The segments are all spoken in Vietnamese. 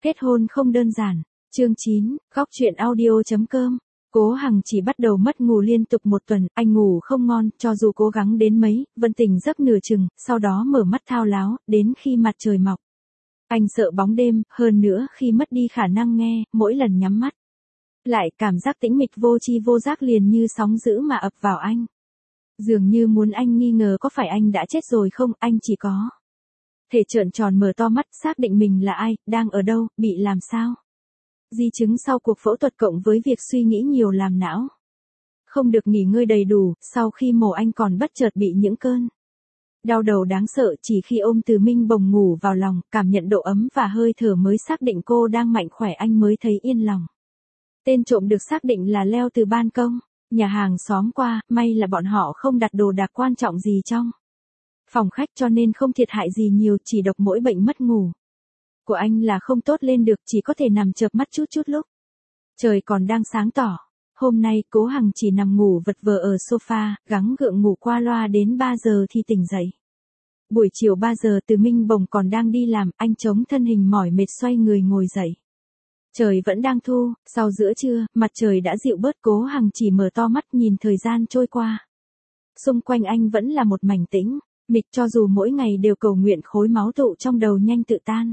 Kết hôn không đơn giản. Chương 9, Góc truyện audio.com. Cố Hằng chỉ bắt đầu mất ngủ liên tục một tuần, anh ngủ không ngon, cho dù cố gắng đến mấy, vẫn tỉnh giấc nửa chừng, sau đó mở mắt thao láo, đến khi mặt trời mọc. Anh sợ bóng đêm, hơn nữa khi mất đi khả năng nghe, mỗi lần nhắm mắt. Lại cảm giác tĩnh mịch vô tri vô giác liền như sóng dữ mà ập vào anh. Dường như muốn anh nghi ngờ có phải anh đã chết rồi không, anh chỉ có thể trợn tròn mở to mắt xác định mình là ai, đang ở đâu, bị làm sao. Di chứng sau cuộc phẫu thuật cộng với việc suy nghĩ nhiều làm não. Không được nghỉ ngơi đầy đủ, sau khi mổ anh còn bất chợt bị những cơn đau đầu đáng sợ, chỉ khi ôm Từ Minh Bồng ngủ vào lòng, cảm nhận độ ấm và hơi thở mới xác định cô đang mạnh khỏe anh mới thấy yên lòng. Tên trộm được xác định là leo từ ban công, nhà hàng xóm qua, may là bọn họ không đặt đồ đạc quan trọng gì trong phòng khách cho nên không thiệt hại gì nhiều, chỉ độc mỗi bệnh mất ngủ của anh là không tốt lên được, chỉ có thể nằm chợp mắt chút lúc. Trời còn đang sáng tỏ. Hôm nay Cố Hằng chỉ nằm ngủ vật vờ ở sofa, gắng gượng ngủ qua loa đến 3 giờ thì tỉnh dậy. Buổi chiều 3 giờ Từ Minh Bồng còn đang đi làm, anh chống thân hình mỏi mệt xoay người ngồi dậy. Trời vẫn đang thu, sau giữa trưa, mặt trời đã dịu bớt, Cố Hằng chỉ mở to mắt nhìn thời gian trôi qua. Xung quanh anh vẫn là một mảnh tĩnh mịch, cho dù mỗi ngày đều cầu nguyện khối máu tụ trong đầu nhanh tự tan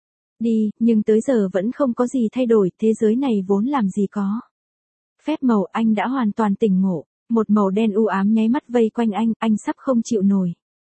đi, nhưng tới giờ vẫn không có gì thay đổi, thế giới này vốn làm gì có phép màu, anh đã hoàn toàn tỉnh ngộ, một màu đen u ám nháy mắt vây quanh anh sắp không chịu nổi.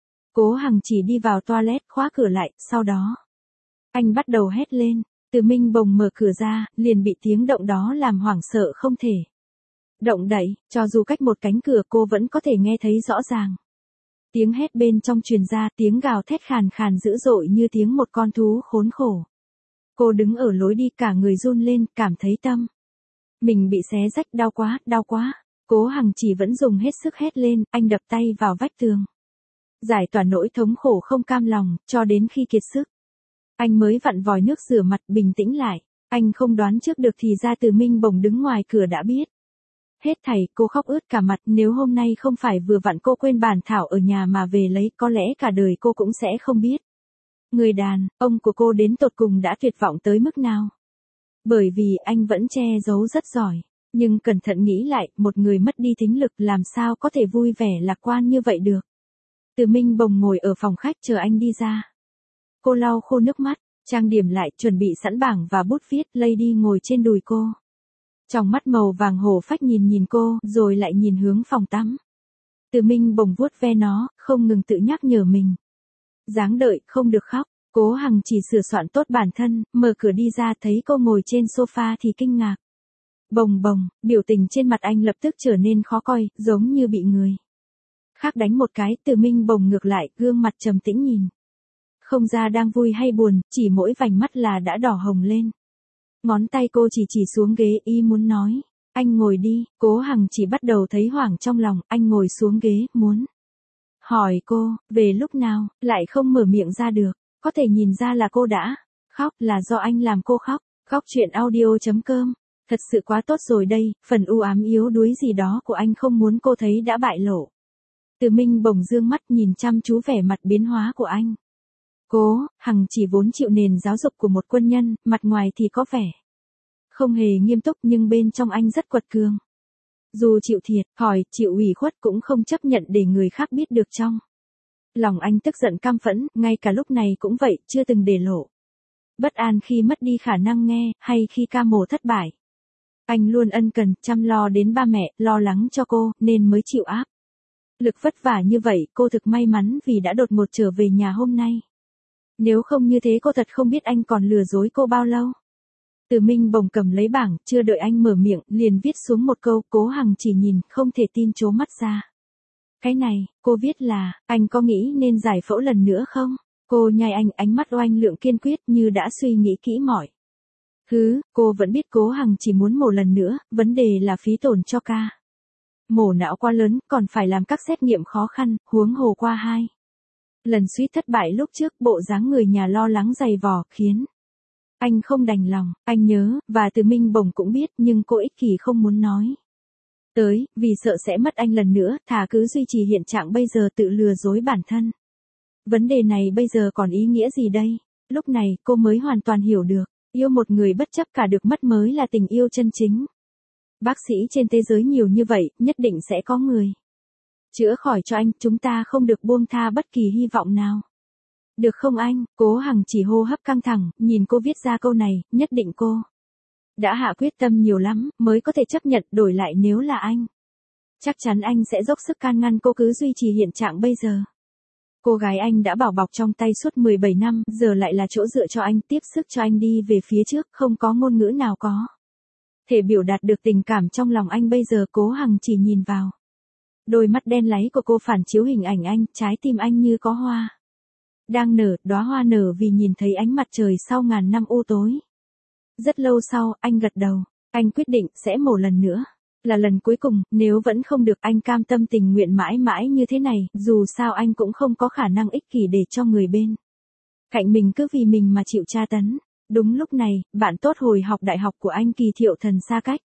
Cố Hằng chỉ đi vào toilet, khóa cửa lại, sau đó anh bắt đầu hét lên. Từ Minh Bồng mở cửa ra, liền bị tiếng động đó làm hoảng sợ không thể động đậy, cho dù cách một cánh cửa cô vẫn có thể nghe thấy rõ ràng. Tiếng hét bên trong truyền ra, tiếng gào thét khàn khàn dữ dội như tiếng một con thú khốn khổ. Cô đứng ở lối đi cả người run lên, cảm thấy tâm mình bị xé rách, đau quá, đau quá. Cố Hằng chỉ vẫn dùng hết sức hét lên, anh đập tay vào vách tường. Giải tỏa nỗi thống khổ không cam lòng, cho đến khi kiệt sức. Anh mới vặn vòi nước rửa mặt, bình tĩnh lại. Anh không đoán trước được thì ra Từ Minh Bồng đứng ngoài cửa đã biết hết thảy, cô khóc ướt cả mặt, nếu hôm nay không phải vừa vặn cô quên bản thảo ở nhà mà về lấy, có lẽ cả đời cô cũng sẽ không biết. Người đàn ông của cô đến tột cùng đã tuyệt vọng tới mức nào. Bởi vì anh vẫn che giấu rất giỏi, nhưng cẩn thận nghĩ lại, một người mất đi thính lực làm sao có thể vui vẻ lạc quan như vậy được. Từ Minh Bồng ngồi ở phòng khách chờ anh đi ra. Cô lau khô nước mắt, trang điểm lại, chuẩn bị sẵn bảng và bút viết, Lady ngồi trên đùi cô. Trong mắt màu vàng hổ phách nhìn cô, rồi lại nhìn hướng phòng tắm. Từ Minh Bồng vuốt ve nó, không ngừng tự nhắc nhở mình. Dáng đợi, không được khóc. Cố Hằng chỉ sửa soạn tốt bản thân, mở cửa đi ra thấy cô ngồi trên sofa thì kinh ngạc. Bồng bồng, biểu tình trên mặt anh lập tức trở nên khó coi, giống như bị người khác đánh một cái. Từ Minh Bồng ngược lại, gương mặt trầm tĩnh nhìn. Không ra đang vui hay buồn, chỉ mỗi vành mắt là đã đỏ hồng lên. Ngón tay cô chỉ xuống ghế, y muốn nói. Anh ngồi đi. Cố Hằng chỉ bắt đầu thấy hoảng trong lòng, anh ngồi xuống ghế, muốn hỏi cô, về lúc nào, lại không mở miệng ra được. Có thể nhìn ra là cô đã khóc, là do anh làm cô khóc. Góc truyện audio.com. Thật sự quá tốt rồi đây, phần u ám yếu đuối gì đó của anh không muốn cô thấy đã bại lộ. Từ Minh Bồng dương mắt nhìn chăm chú vẻ mặt biến hóa của anh. Cố Hằng chỉ vốn chịu nền giáo dục của một quân nhân, mặt ngoài thì có vẻ không hề nghiêm túc nhưng bên trong anh rất quật cường. Dù chịu thiệt, hỏi, chịu ủy khuất cũng không chấp nhận để người khác biết được trong lòng anh tức giận căm phẫn, ngay cả lúc này cũng vậy, chưa từng để lộ bất an khi mất đi khả năng nghe, hay khi ca mổ thất bại. Anh luôn ân cần, chăm lo đến ba mẹ, lo lắng cho cô, nên mới chịu áp lực vất vả như vậy. Cô thực may mắn vì đã đột ngột trở về nhà hôm nay. Nếu không như thế cô thật không biết anh còn lừa dối cô bao lâu. Từ Minh Bồng cầm lấy bảng, chưa đợi anh mở miệng, liền viết xuống một câu. Cố Hằng chỉ nhìn, không thể tin trố mắt ra. Cái này, cô viết là, anh có nghĩ nên giải phẫu lần nữa không? Cô nhai anh, ánh mắt oanh lượng kiên quyết như đã suy nghĩ kỹ mọi cô vẫn biết Cố Hằng chỉ muốn mổ lần nữa, vấn đề là phí tổn cho ca mổ não quá lớn, còn phải làm các xét nghiệm khó khăn, huống hồ qua 2 lần suýt thất bại lúc trước, bộ dáng người nhà lo lắng dày vò, khiến anh không đành lòng. Anh nhớ, và Từ Minh Bồng cũng biết, nhưng cô ích kỷ không muốn nói tới, vì sợ sẽ mất anh lần nữa, thà cứ duy trì hiện trạng bây giờ tự lừa dối bản thân. Vấn đề này bây giờ còn ý nghĩa gì đây? Lúc này, cô mới hoàn toàn hiểu được. Yêu một người bất chấp cả được mất mới là tình yêu chân chính. Bác sĩ trên thế giới nhiều như vậy, nhất định sẽ có người chữa khỏi cho anh, chúng ta không được buông tha bất kỳ hy vọng nào. Được không anh? Cố Hằng chỉ hô hấp căng thẳng, nhìn cô viết ra câu này, nhất định cô đã hạ quyết tâm nhiều lắm, mới có thể chấp nhận đổi lại nếu là anh. Chắc chắn anh sẽ dốc sức can ngăn cô cứ duy trì hiện trạng bây giờ. Cô gái anh đã bảo bọc trong tay suốt 17 năm, giờ lại là chỗ dựa cho anh, tiếp sức cho anh đi về phía trước, không có ngôn ngữ nào có thể biểu đạt được tình cảm trong lòng anh bây giờ. Cố Hằng chỉ nhìn vào đôi mắt đen láy của cô phản chiếu hình ảnh anh, trái tim anh như có hoa đang nở, đóa hoa nở vì nhìn thấy ánh mặt trời sau ngàn năm u tối. Rất lâu sau, anh gật đầu, anh quyết định sẽ mổ lần nữa. Là lần cuối cùng, nếu vẫn không được anh cam tâm tình nguyện mãi mãi như thế này, dù sao anh cũng không có khả năng ích kỷ để cho người bên cạnh mình cứ vì mình mà chịu tra tấn. Đúng lúc này, bạn tốt hồi học đại học của anh Kỳ Thiệu Thần xa cách.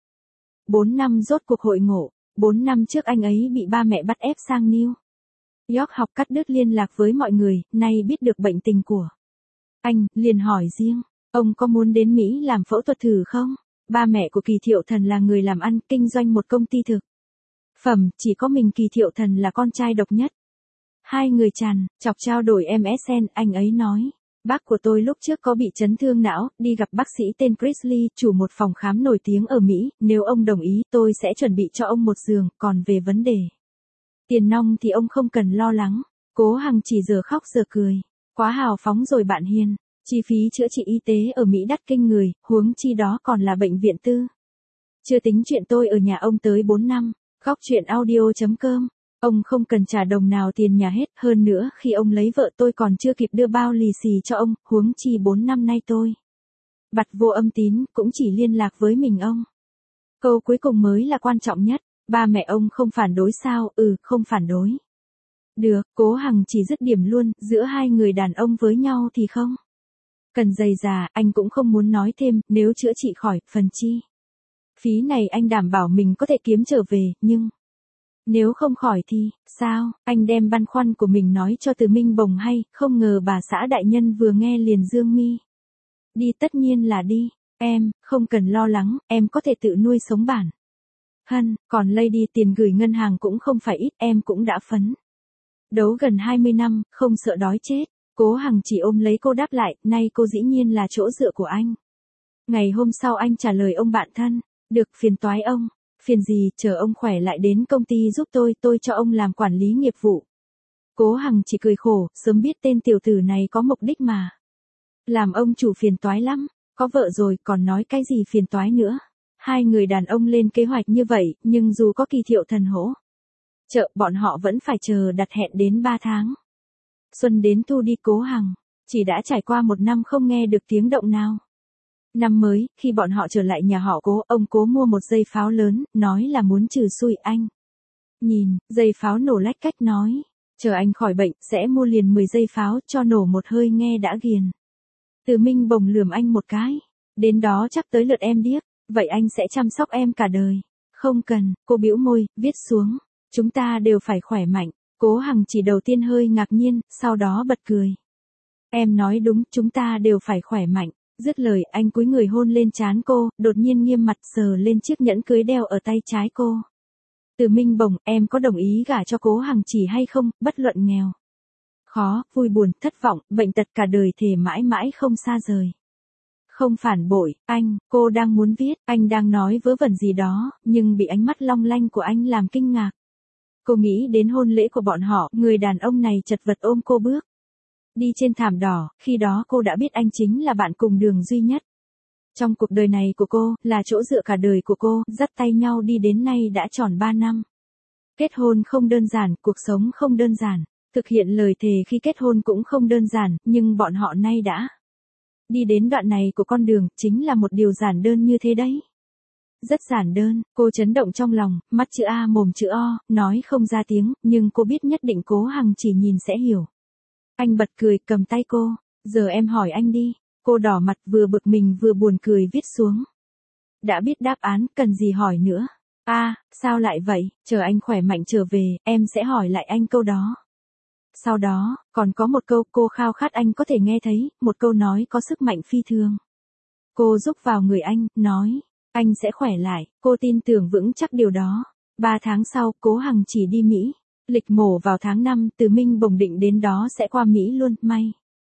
4 năm rốt cuộc hội ngộ, 4 năm trước anh ấy bị ba mẹ bắt ép sang New York học, cắt đứt liên lạc với mọi người, nay biết được bệnh tình của anh, liền hỏi riêng, ông có muốn đến Mỹ làm phẫu thuật thử không? Ba mẹ của Kỳ Thiệu Thần là người làm ăn, kinh doanh một công ty thực phẩm, chỉ có mình Kỳ Thiệu Thần là con trai độc nhất. Hai người tràn chọc trao đổi MSN, anh ấy nói, bác của tôi lúc trước có bị chấn thương não, đi gặp bác sĩ tên Chris Lee, chủ một phòng khám nổi tiếng ở Mỹ, nếu ông đồng ý tôi sẽ chuẩn bị cho ông một giường, còn về vấn đề tiền nong thì ông không cần lo lắng. Cố Hằng chỉ giờ khóc giờ cười, quá hào phóng rồi bạn Hiền. Chi phí chữa trị y tế ở Mỹ đắt kinh người, huống chi đó còn là bệnh viện tư. Chưa tính chuyện tôi ở nhà ông tới 4 năm, khóc chuyện audio.com. Ông không cần trả đồng nào tiền nhà hết, hơn nữa khi ông lấy vợ tôi còn chưa kịp đưa bao lì xì cho ông, huống chi 4 năm nay tôi bặt vô âm tín, cũng chỉ liên lạc với mình ông. Câu cuối cùng mới là quan trọng nhất, ba mẹ ông không phản đối sao? Không phản đối. Được, Cố Hằng chỉ dứt điểm luôn, giữa hai người đàn ông với nhau thì không cần dày dà, anh cũng không muốn nói thêm, nếu chữa trị khỏi, phần chi phí này anh đảm bảo mình có thể kiếm trở về, nhưng nếu không khỏi thì, sao? Anh đem băn khoăn của mình nói cho Từ Minh Bồng hay, không ngờ bà xã đại nhân vừa nghe liền dương mi. Đi, tất nhiên là đi, em, không cần lo lắng, em có thể tự nuôi sống bản còn Lady tiền gửi ngân hàng cũng không phải ít, em cũng đã phấn đấu gần 20 năm, không sợ đói chết. Cố Hằng chỉ ôm lấy cô đáp lại, nay cô dĩ nhiên là chỗ dựa của anh. Ngày hôm sau anh trả lời ông bạn thân, được, phiền toái ông. Phiền gì, chờ ông khỏe lại đến công ty giúp tôi cho ông làm quản lý nghiệp vụ. Cố Hằng chỉ cười khổ, sớm biết tên tiểu tử này có mục đích mà làm ông chủ phiền toái lắm, có vợ rồi còn nói cái gì phiền toái nữa. Hai người đàn ông lên kế hoạch như vậy, nhưng dù có Kỳ Thiệu Thần hỗ trợ, bọn họ vẫn phải chờ đặt hẹn đến 3 tháng. Xuân đến thu đi, Cố Hằng chỉ đã trải qua 1 năm không nghe được tiếng động nào. Năm mới, khi bọn họ trở lại nhà họ Cố, ông Cố mua một dây pháo lớn, nói là muốn trừ xui anh. Nhìn, dây pháo nổ lách cách nói, chờ anh khỏi bệnh, sẽ mua liền 10 dây pháo, cho nổ một hơi nghe đã ghiền. Từ Minh Bồng lườm anh một cái, đến đó chắc tới lượt em điếc, vậy anh sẽ chăm sóc em cả đời. Không cần, cô bĩu môi, viết xuống, chúng ta đều phải khỏe mạnh. Cố Hằng chỉ đầu tiên hơi ngạc nhiên, sau đó bật cười. Em nói đúng, chúng ta đều phải khỏe mạnh. Dứt lời, anh cúi người hôn lên trán cô, đột nhiên nghiêm mặt sờ lên chiếc nhẫn cưới đeo ở tay trái cô. Từ Minh Bồng, em có đồng ý gả cho Cố Hằng chỉ hay không, bất luận nghèo, khó, vui buồn, thất vọng, bệnh tật cả đời thề mãi mãi không xa rời. Không phản bội, anh, cô đang muốn viết, anh đang nói vớ vẩn gì đó, nhưng bị ánh mắt long lanh của anh làm kinh ngạc. Cô nghĩ đến hôn lễ của bọn họ, người đàn ông này chật vật ôm cô bước đi trên thảm đỏ, khi đó cô đã biết anh chính là bạn cùng đường duy nhất trong cuộc đời này của cô, là chỗ dựa cả đời của cô, dắt tay nhau đi đến nay đã tròn 3 năm. Kết hôn không đơn giản, cuộc sống không đơn giản, thực hiện lời thề khi kết hôn cũng không đơn giản, nhưng bọn họ nay đã đi đến đoạn này của con đường, chính là một điều giản đơn như thế đấy. Rất giản đơn, cô chấn động trong lòng, mắt chữ A mồm chữ O, nói không ra tiếng, nhưng cô biết nhất định Cố Hằng chỉ nhìn sẽ hiểu. Anh bật cười, cầm tay cô, giờ em hỏi anh đi. Cô đỏ mặt, vừa bực mình vừa buồn cười viết xuống. Đã biết đáp án, cần gì hỏi nữa. Sao lại vậy, chờ anh khỏe mạnh trở về, em sẽ hỏi lại anh câu đó. Sau đó, còn có một câu cô khao khát anh có thể nghe thấy, một câu nói có sức mạnh phi thường. Cô rúc vào người anh, nói, anh sẽ khỏe lại, cô tin tưởng vững chắc điều đó. 3 tháng sau, Cố Hằng chỉ đi Mỹ. Lịch mổ vào tháng 5, Từ Minh Bồng định đến đó sẽ qua Mỹ luôn, may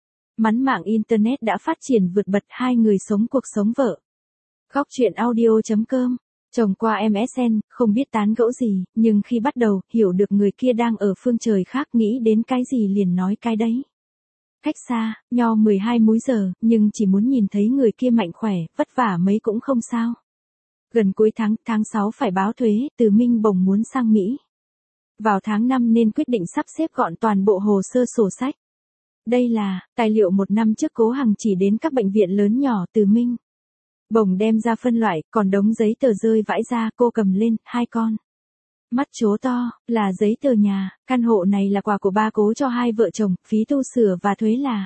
mắn mạng Internet đã phát triển vượt bật, hai người sống cuộc sống vợ. Khóc chuyện audio.com. Chồng qua MSN, không biết tán gẫu gì, nhưng khi bắt đầu, hiểu được người kia đang ở phương trời khác, nghĩ đến cái gì liền nói cái đấy. Cách xa, nho 12 múi giờ, nhưng chỉ muốn nhìn thấy người kia mạnh khỏe, vất vả mấy cũng không sao. Gần cuối tháng 6 phải báo thuế, Từ Minh Bồng muốn sang Mỹ. Vào tháng 5 nên quyết định sắp xếp gọn toàn bộ hồ sơ sổ sách. Đây là tài liệu 1 năm trước Cố Hằng chỉ đến các bệnh viện lớn nhỏ. Từ Minh Bồng đem ra phân loại, còn đống giấy tờ rơi vãi ra, cô cầm lên, 2 con mắt trố to, là giấy tờ nhà, căn hộ này là quà của ba Cố cho hai vợ chồng, phí tu sửa và thuế là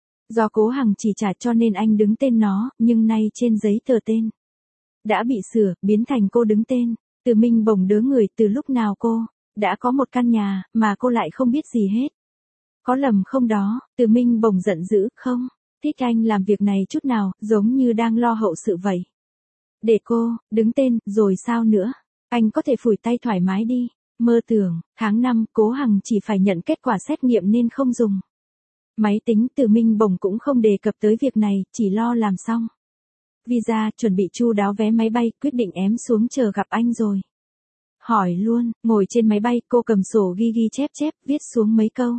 do Cố Hằng chỉ trả cho nên anh đứng tên nó, nhưng nay trên giấy tờ tên đã bị sửa, biến thành cô đứng tên. Từ Minh Bồng đớ người, từ lúc nào cô đã có một căn nhà, mà cô lại không biết gì hết. Có lầm không đó? Từ Minh Bồng giận dữ, không thích anh làm việc này chút nào, giống như đang lo hậu sự vậy. Để cô đứng tên, rồi sao nữa? Anh có thể phủi tay thoải mái đi. Mơ tưởng, tháng 5, Cố Hằng chỉ phải nhận kết quả xét nghiệm nên không dùng máy tính. Từ Minh Bồng cũng không đề cập tới việc này, chỉ lo làm xong visa, chuẩn bị chu đáo vé máy bay, quyết định ém xuống chờ gặp anh rồi. Hỏi luôn, ngồi trên máy bay, cô cầm sổ ghi chép, viết xuống mấy câu.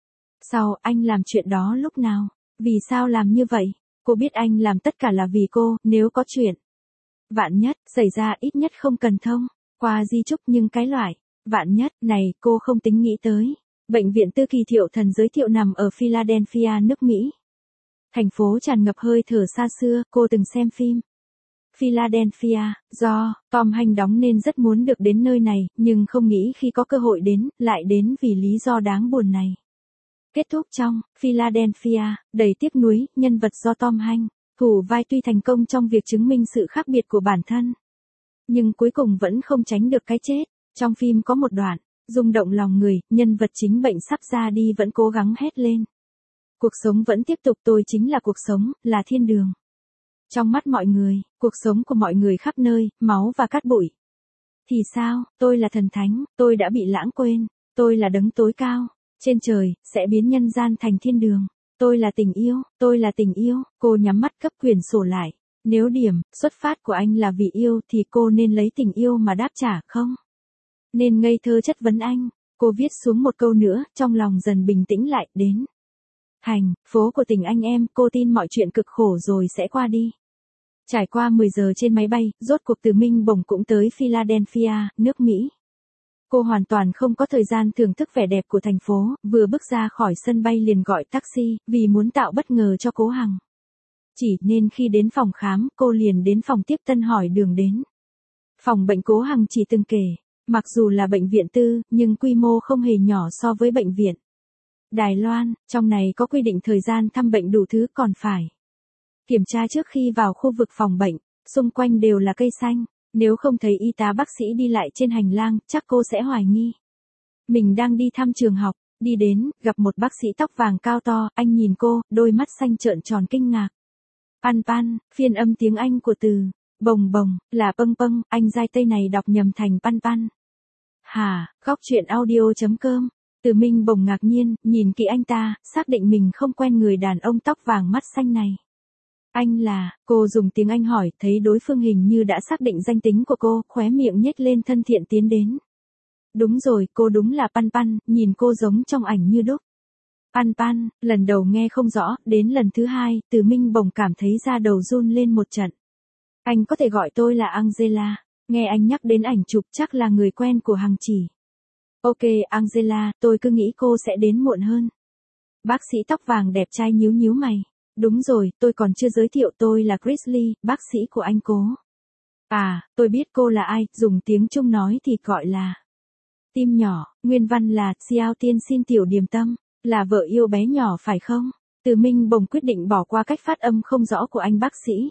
Sau, anh làm chuyện đó lúc nào? Vì sao làm như vậy? Cô biết anh làm tất cả là vì cô, nếu có chuyện vạn nhất xảy ra, ít nhất không cần thông qua di chúc, nhưng cái loại vạn nhất này cô không tính nghĩ tới. Bệnh viện Tư Kỳ Thiệu Thần giới thiệu nằm ở Philadelphia, nước Mỹ. Thành phố tràn ngập hơi thở xa xưa, cô từng xem phim Philadelphia, do Tom Hanks đóng nên rất muốn được đến nơi này, nhưng không nghĩ khi có cơ hội đến, lại đến vì lý do đáng buồn này. Kết thúc trong Philadelphia, đầy tiếc nuối, nhân vật do Tom Hanks thủ vai tuy thành công trong việc chứng minh sự khác biệt của bản thân, nhưng cuối cùng vẫn không tránh được cái chết. Trong phim có một đoạn rung động lòng người, nhân vật chính bệnh sắp ra đi vẫn cố gắng hét lên. Cuộc sống vẫn tiếp tục, tôi chính là cuộc sống, là thiên đường. Trong mắt mọi người, cuộc sống của mọi người khắp nơi, máu và cát bụi. Thì sao, tôi là thần thánh, tôi đã bị lãng quên, tôi là đấng tối cao, trên trời, sẽ biến nhân gian thành thiên đường. Tôi là tình yêu, tôi là tình yêu. Cô nhắm mắt gấp quyển sổ lại. Nếu điểm xuất phát của anh là vì yêu thì cô nên lấy tình yêu mà đáp trả, không nên ngây thơ chất vấn anh. Cô viết xuống một câu nữa, trong lòng dần bình tĩnh lại. Đến thành phố của tình anh em, cô tin mọi chuyện cực khổ rồi sẽ qua đi. Trải qua 10 giờ trên máy bay, rốt cuộc Từ Minh Bồng cũng tới Philadelphia, nước Mỹ. Cô hoàn toàn không có thời gian thưởng thức vẻ đẹp của thành phố, vừa bước ra khỏi sân bay liền gọi taxi, vì muốn tạo bất ngờ cho Cố Hằng. Chỉ nên khi đến phòng khám, cô liền đến phòng tiếp tân hỏi đường đến. Phòng bệnh Cố Hằng chỉ từng kể, mặc dù là bệnh viện tư, nhưng quy mô không hề nhỏ so với bệnh viện Đài Loan, trong này có quy định thời gian thăm bệnh đủ thứ, còn phải kiểm tra trước khi vào khu vực phòng bệnh, xung quanh đều là cây xanh. Nếu không thấy y tá bác sĩ đi lại trên hành lang, chắc cô sẽ hoài nghi mình đang đi thăm trường học. Đi đến, gặp một bác sĩ tóc vàng cao to, anh nhìn cô, đôi mắt xanh trợn tròn kinh ngạc. Pan, phiên âm tiếng Anh của từ bồng bồng, là pâng, anh dai tây này đọc nhầm thành pan. Hả, khóc chuyện audio.com. Từ Minh Bồng ngạc nhiên, nhìn kỹ anh ta, xác định mình không quen người đàn ông tóc vàng mắt xanh này. Anh là, cô dùng tiếng Anh hỏi, thấy đối phương hình như đã xác định danh tính của cô, khóe miệng nhếch lên thân thiện tiến đến. Đúng rồi, cô đúng là Pan, nhìn cô giống trong ảnh như đúc. Pan, lần đầu nghe không rõ, đến lần thứ hai, Từ Minh Bồng cảm thấy da đầu run lên một trận. Anh có thể gọi tôi là Angela, nghe anh nhắc đến ảnh chụp chắc là người quen của Hằng chỉ. Ok Angela, tôi cứ nghĩ cô sẽ đến muộn hơn. Bác sĩ tóc vàng đẹp trai nhíu mày. Đúng rồi, tôi còn chưa giới thiệu, tôi là Grizzly, bác sĩ của anh Cố. À, tôi biết cô là ai, dùng tiếng Trung nói thì gọi là tim nhỏ, nguyên văn là Xiao Tiên xin tiểu điềm tâm, là vợ yêu bé nhỏ phải không? Từ Minh Bồng quyết định bỏ qua cách phát âm không rõ của anh bác sĩ.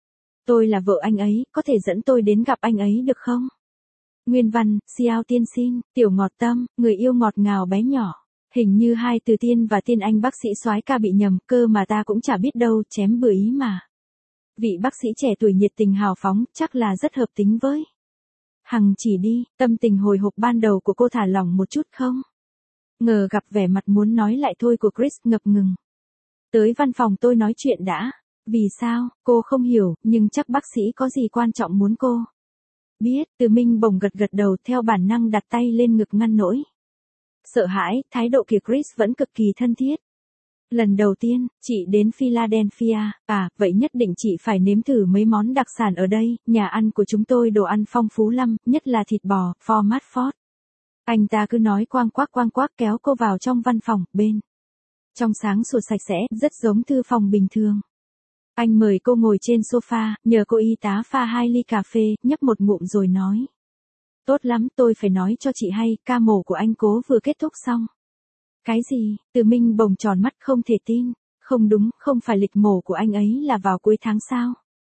Tôi là vợ anh ấy, có thể dẫn tôi đến gặp anh ấy được không? Nguyên văn, Xiao Tiên xin, tiểu ngọt tâm, người yêu ngọt ngào bé nhỏ. Hình như hai từ tiên và tiên anh bác sĩ soái ca bị nhầm, cơ mà ta cũng chả biết đâu, chém bừa ý mà. Vị bác sĩ trẻ tuổi nhiệt tình hào phóng, chắc là rất hợp tính với Hằng chỉ đi, tâm tình hồi hộp ban đầu của cô thả lỏng một chút không? Ngờ gặp vẻ mặt muốn nói lại thôi của Chris ngập ngừng. Tới văn phòng tôi nói chuyện đã. Vì sao, cô không hiểu, nhưng chắc bác sĩ có gì quan trọng muốn cô biết. Từ Minh bồng gật gật đầu theo bản năng đặt tay lên ngực ngăn nỗi sợ hãi, thái độ kia Chris vẫn cực kỳ thân thiết. Lần đầu tiên, chị đến Philadelphia, vậy nhất định chị phải nếm thử mấy món đặc sản ở đây, nhà ăn của chúng tôi đồ ăn phong phú lắm, nhất là thịt bò, format Ford. Anh ta cứ nói quang quác kéo cô vào trong văn phòng, bên trong sáng sủa sạch sẽ, rất giống thư phòng bình thường. Anh mời cô ngồi trên sofa, nhờ cô y tá pha 2 ly cà phê, nhấp một ngụm rồi nói. Tốt lắm, tôi phải nói cho chị hay, ca mổ của anh Cố vừa kết thúc xong. Cái gì? Từ Minh bồng tròn mắt không thể tin. Không đúng, không phải lịch mổ của anh ấy là vào cuối tháng sao?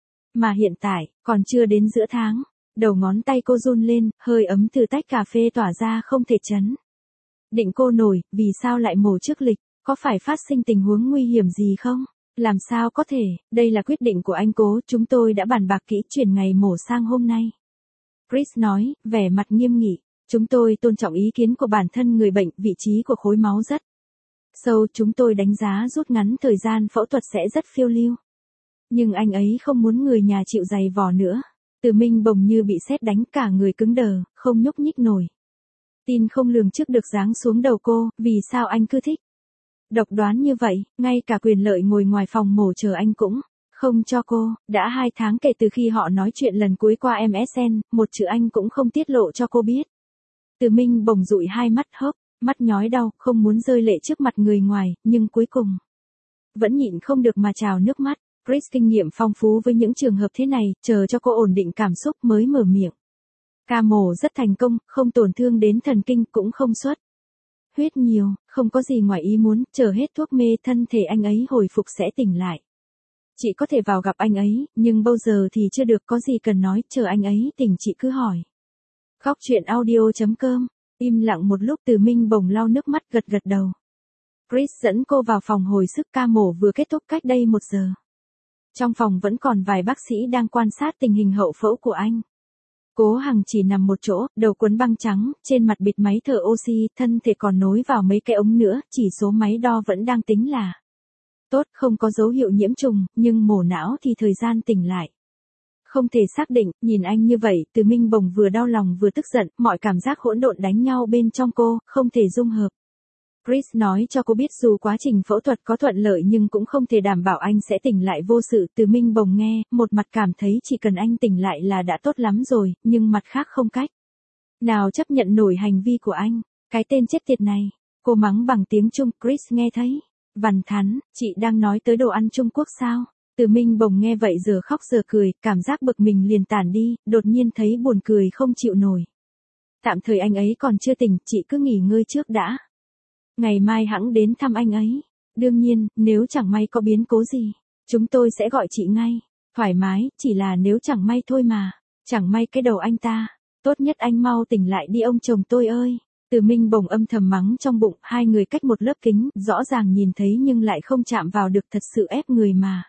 Mà hiện tại, còn chưa đến giữa tháng. Đầu ngón tay cô run lên, hơi ấm từ tách cà phê tỏa ra không thể chấn định cô nổi, vì sao lại mổ trước lịch? Có phải phát sinh tình huống nguy hiểm gì không? Làm sao có thể, đây là quyết định của anh Cố, chúng tôi đã bàn bạc kỹ chuyển ngày mổ sang hôm nay. Chris nói, vẻ mặt nghiêm nghị. Chúng tôi tôn trọng ý kiến của bản thân người bệnh, vị trí của khối máu rất sâu, chúng tôi đánh giá rút ngắn thời gian phẫu thuật sẽ rất phiêu lưu. Nhưng anh ấy không muốn người nhà chịu dày vò nữa. Từ Minh bồng như bị sét đánh, cả người cứng đờ, không nhúc nhích nổi. Tin không lường trước được giáng xuống đầu cô, vì sao anh cứ thích độc đoán như vậy, ngay cả quyền lợi ngồi ngoài phòng mổ chờ anh cũng không cho cô. Đã 2 tháng kể từ khi họ nói chuyện lần cuối qua MSN, một chữ anh cũng không tiết lộ cho cô biết. Từ Minh bồng dụi hai mắt hốc, mắt nhói đau, không muốn rơi lệ trước mặt người ngoài, nhưng cuối cùng vẫn nhịn không được mà trào nước mắt. Chris kinh nghiệm phong phú với những trường hợp thế này, chờ cho cô ổn định cảm xúc mới mở miệng. Ca mổ rất thành công, không tổn thương đến thần kinh, cũng không xuất huyết nhiều, không có gì ngoài ý muốn, chờ hết thuốc mê thân thể anh ấy hồi phục sẽ tỉnh lại. Chị có thể vào gặp anh ấy, nhưng bao giờ thì chưa được, có gì cần nói, chờ anh ấy tỉnh chị cứ hỏi. Khóc chuyện audio.com, im lặng một lúc. Từ Minh bồng lau nước mắt gật gật đầu. Chris dẫn cô vào phòng hồi sức, ca mổ vừa kết thúc cách đây 1 giờ. Trong phòng vẫn còn vài bác sĩ đang quan sát tình hình hậu phẫu của anh. Cố Hằng chỉ nằm một chỗ, đầu quấn băng trắng, trên mặt bịt máy thở oxy, thân thể còn nối vào mấy cái ống nữa, chỉ số máy đo vẫn đang tính là tốt, không có dấu hiệu nhiễm trùng, nhưng mổ não thì thời gian tỉnh lại không thể xác định. Nhìn anh như vậy, Từ Minh bồng vừa đau lòng vừa tức giận, mọi cảm giác hỗn độn đánh nhau bên trong cô, không thể dung hợp. Chris nói cho cô biết dù quá trình phẫu thuật có thuận lợi nhưng cũng không thể đảm bảo anh sẽ tỉnh lại vô sự. Từ Minh bồng nghe, một mặt cảm thấy chỉ cần anh tỉnh lại là đã tốt lắm rồi, nhưng mặt khác không cách nào chấp nhận nổi hành vi của anh. Cái tên chết tiệt này, cô mắng bằng tiếng Trung. Chris nghe thấy vằn thắn, chị đang nói tới đồ ăn Trung Quốc sao? Từ Minh bồng nghe vậy giờ khóc giờ cười, cảm giác bực mình liền tản đi, đột nhiên thấy buồn cười không chịu nổi. Tạm thời anh ấy còn chưa tỉnh, chị cứ nghỉ ngơi trước đã. Ngày mai hẵng đến thăm anh ấy. Đương nhiên, nếu chẳng may có biến cố gì, chúng tôi sẽ gọi chị ngay. Thoải mái, chỉ là nếu chẳng may thôi mà. Chẳng may cái đầu anh ta. Tốt nhất anh mau tỉnh lại đi ông chồng tôi ơi. Từ Minh bồng âm thầm mắng trong bụng, hai người cách một lớp kính, rõ ràng nhìn thấy nhưng lại không chạm vào được, thật sự ép người mà.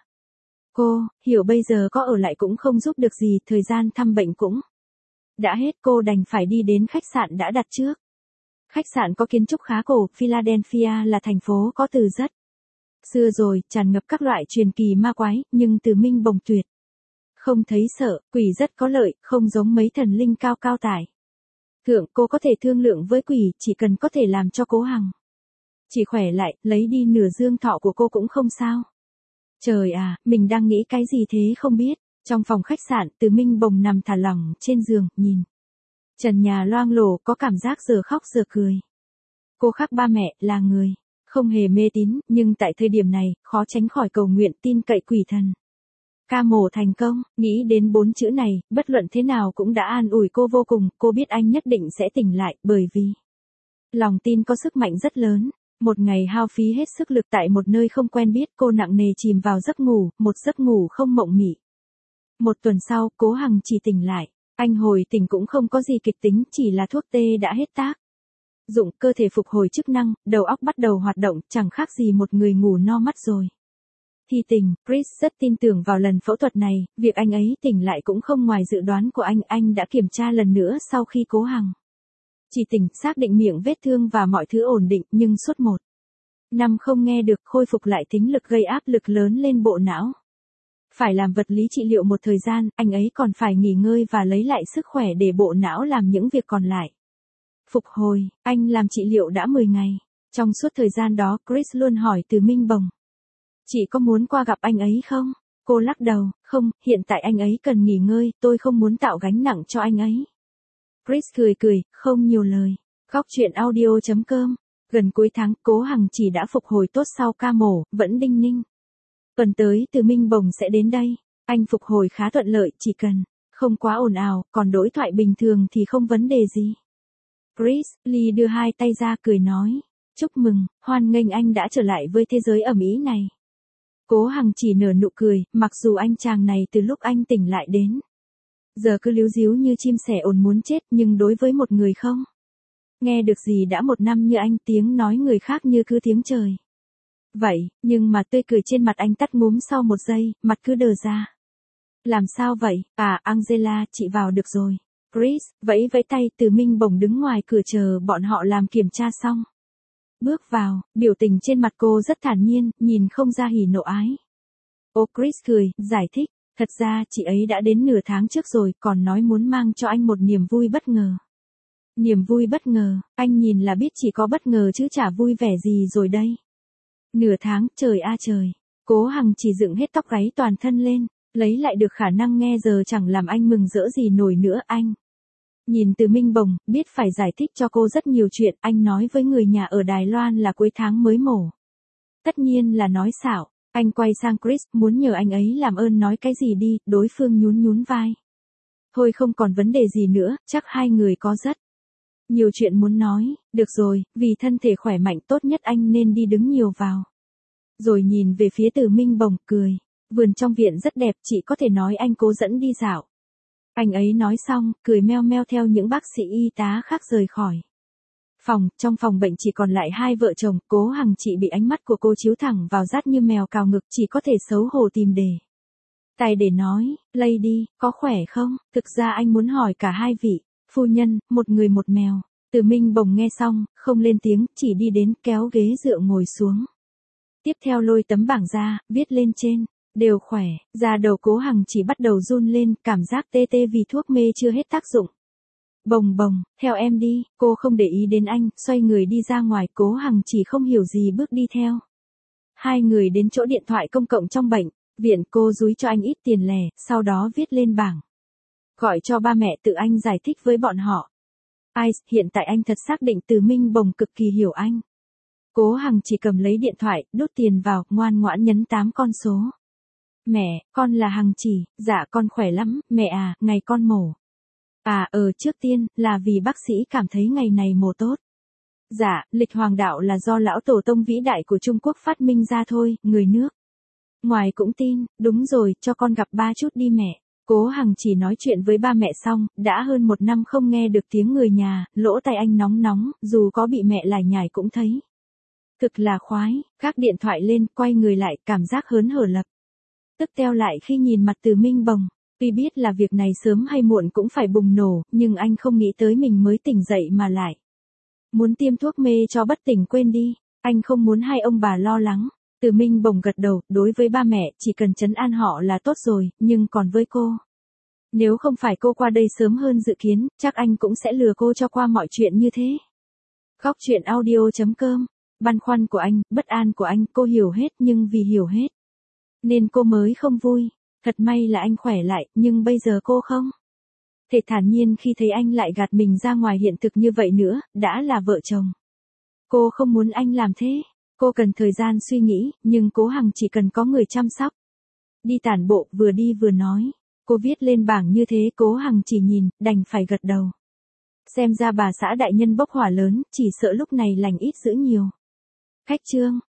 Cô, hiểu bây giờ có ở lại cũng không giúp được gì, thời gian thăm bệnh cũng đã hết, cô đành phải đi đến khách sạn đã đặt trước. Khách sạn có kiến trúc khá cổ, Philadelphia là thành phố có từ rất xưa rồi, tràn ngập các loại truyền kỳ ma quái, nhưng Từ Minh bồng tuyệt không thấy sợ, quỷ rất có lợi, không giống mấy thần linh cao cao tại thượng. Cô có thể thương lượng với quỷ, chỉ cần có thể làm cho Cố Hằng chỉ khỏe lại, lấy đi nửa dương thọ của cô cũng không sao. Trời à, mình đang nghĩ cái gì thế không biết. Trong phòng khách sạn, Từ Minh bồng nằm thả lỏng trên giường, nhìn trần nhà loang lổ, có cảm giác giờ khóc giờ cười. Cô khác ba mẹ, là người không hề mê tín, nhưng tại thời điểm này, khó tránh khỏi cầu nguyện, tin cậy quỷ thần. Ca mổ thành công, nghĩ đến 4 chữ này, bất luận thế nào cũng đã an ủi cô vô cùng. Cô biết anh nhất định sẽ tỉnh lại, bởi vì lòng tin có sức mạnh rất lớn. Một ngày hao phí hết sức lực tại một nơi không quen biết, cô nặng nề chìm vào giấc ngủ, một giấc ngủ không mộng mị. 1 tuần sau, Cố Hằng chỉ tỉnh lại. Anh hồi tỉnh cũng không có gì kịch tính, chỉ là thuốc tê đã hết tác dụng, cơ thể phục hồi chức năng, đầu óc bắt đầu hoạt động, chẳng khác gì một người ngủ no mắt rồi. Thi tình, Chris rất tin tưởng vào lần phẫu thuật này, việc anh ấy tỉnh lại cũng không ngoài dự đoán của anh đã kiểm tra lần nữa sau khi Cố Hằng chỉ tỉnh, xác định miệng vết thương và mọi thứ ổn định, nhưng suốt 1 năm không nghe được, khôi phục lại thính lực gây áp lực lớn lên bộ não. Phải làm vật lý trị liệu một thời gian, anh ấy còn phải nghỉ ngơi và lấy lại sức khỏe để bộ não làm những việc còn lại. Phục hồi, anh làm trị liệu đã 10 ngày. Trong suốt thời gian đó, Chris luôn hỏi Từ Minh Bồng. Chị có muốn qua gặp anh ấy không? Cô lắc đầu, không, hiện tại anh ấy cần nghỉ ngơi, tôi không muốn tạo gánh nặng cho anh ấy. Chris cười, không nhiều lời. Góc truyện audio.com. Gần cuối tháng, Cố Hằng chỉ đã phục hồi tốt sau ca mổ, vẫn đinh ninh. Tuần tới Từ Minh Bồng sẽ đến đây. Anh phục hồi khá thuận lợi, chỉ cần không quá ồn ào, còn đối thoại bình thường thì không vấn đề gì. Chris, Lee đưa hai tay ra cười nói. Chúc mừng, hoan nghênh anh đã trở lại với thế giới ầm ĩ này. Cố Hằng chỉ nở nụ cười, mặc dù anh chàng này từ lúc anh tỉnh lại đến giờ cứ líu díu như chim sẻ ồn muốn chết, nhưng đối với một người không nghe được gì đã 1 năm như anh, tiếng nói người khác như cứ tiếng trời. Vậy, nhưng mà tươi cười trên mặt anh tắt ngúm sau 1 giây, mặt cứ đờ ra. Làm sao vậy? À, Angela, chị vào được rồi. Chris, vẫy tay, Từ Minh Bồng đứng ngoài cửa chờ bọn họ làm kiểm tra xong. Bước vào, biểu tình trên mặt cô rất thản nhiên, nhìn không ra hỉ nộ ái. Ô, Chris cười, giải thích, thật ra chị ấy đã đến nửa tháng trước rồi, còn nói muốn mang cho anh một niềm vui bất ngờ. Niềm vui bất ngờ, anh nhìn là biết chỉ có bất ngờ chứ chả vui vẻ gì rồi đây. Nửa tháng, trời a trời. Cố Hằng chỉ dựng hết tóc gáy toàn thân lên, lấy lại được khả năng nghe giờ chẳng làm anh mừng rỡ gì nổi nữa. Anh nhìn Từ Minh Bồng, biết phải giải thích cho cô rất nhiều chuyện. Anh nói với người nhà ở Đài Loan là cuối tháng mới mổ. Tất nhiên là nói xạo. Anh quay sang Chris, muốn nhờ anh ấy làm ơn nói cái gì đi. Đối phương nhún vai. Thôi không còn vấn đề gì nữa, chắc hai người có rất nhiều chuyện muốn nói. Được rồi, vì thân thể khỏe mạnh tốt nhất anh nên đi đứng nhiều vào. Rồi nhìn về phía Từ Minh Bồng, cười. Vườn trong viện rất đẹp, chị có thể nói anh Cố dẫn đi dạo. Anh ấy nói xong, cười meo meo theo những bác sĩ y tá khác rời khỏi phòng. Trong phòng bệnh chỉ còn lại hai vợ chồng. Cố Hằng chị bị ánh mắt của cô chiếu thẳng vào rát như mèo cào ngực, chỉ có thể xấu hổ tìm tài để nói. Lady, có khỏe không? Thực ra anh muốn hỏi cả hai vị phu nhân, một người một mèo. Từ Minh Bồng nghe xong, không lên tiếng, chỉ đi đến kéo ghế dựa ngồi xuống. Tiếp theo lôi tấm bảng ra, viết lên trên. Đều khỏe. Da đầu Cố Hằng chỉ bắt đầu run lên, cảm giác tê tê vì thuốc mê chưa hết tác dụng. Bồng, theo em đi. Cô không để ý đến anh, xoay người đi ra ngoài. Cố Hằng chỉ không hiểu gì bước đi theo. Hai người đến chỗ điện thoại công cộng trong bệnh viện. Cô dúi cho anh ít tiền lẻ, sau đó viết lên bảng. Gọi cho ba mẹ tự anh giải thích với bọn họ. Hiện tại anh thật xác định Từ Minh Bồng cực kỳ hiểu anh. Cố Hằng chỉ cầm lấy điện thoại, đút tiền vào, ngoan ngoãn nhấn 8 con số. Mẹ, con là Hằng chỉ. Dạ con khỏe lắm, mẹ à, ngày con mổ. Trước tiên, là vì bác sĩ cảm thấy ngày này mổ tốt. Dạ, lịch hoàng đạo là do lão tổ tông vĩ đại của Trung Quốc phát minh ra thôi, người nước ngoài cũng tin. Đúng rồi, cho con gặp ba chút đi mẹ. Cố Hằng chỉ nói chuyện với ba mẹ xong, đã hơn 1 năm không nghe được tiếng người nhà, lỗ tai anh nóng, dù có bị mẹ lải nhải cũng thấy thực là khoái. Gác điện thoại lên, quay người lại, cảm giác hớn hở lập tức teo lại khi nhìn mặt Từ Minh Bồng. Tuy biết là việc này sớm hay muộn cũng phải bùng nổ, nhưng anh không nghĩ tới mình mới tỉnh dậy mà lại muốn tiêm thuốc mê cho bất tỉnh quên đi. Anh không muốn hai ông bà lo lắng. Từ Minh Bồng gật đầu, đối với ba mẹ, chỉ cần trấn an họ là tốt rồi, nhưng còn với cô, nếu không phải cô qua đây sớm hơn dự kiến, chắc anh cũng sẽ lừa cô cho qua mọi chuyện như thế. Góc truyện audio.com. Băn khoăn của anh, bất an của anh, cô hiểu hết, nhưng vì hiểu hết nên cô mới không vui. Thật may là anh khỏe lại, nhưng bây giờ cô không thể thản nhiên khi thấy anh lại gạt mình ra ngoài hiện thực như vậy nữa. Đã là vợ chồng, cô không muốn anh làm thế. Cô cần thời gian suy nghĩ, nhưng Cố Hằng chỉ cần có người chăm sóc. Đi tản bộ, vừa đi vừa nói. Cô viết lên bảng như thế, Cố Hằng chỉ nhìn, đành phải gật đầu. Xem ra bà xã đại nhân bốc hỏa lớn, chỉ sợ lúc này lành ít dữ nhiều. Khách trương.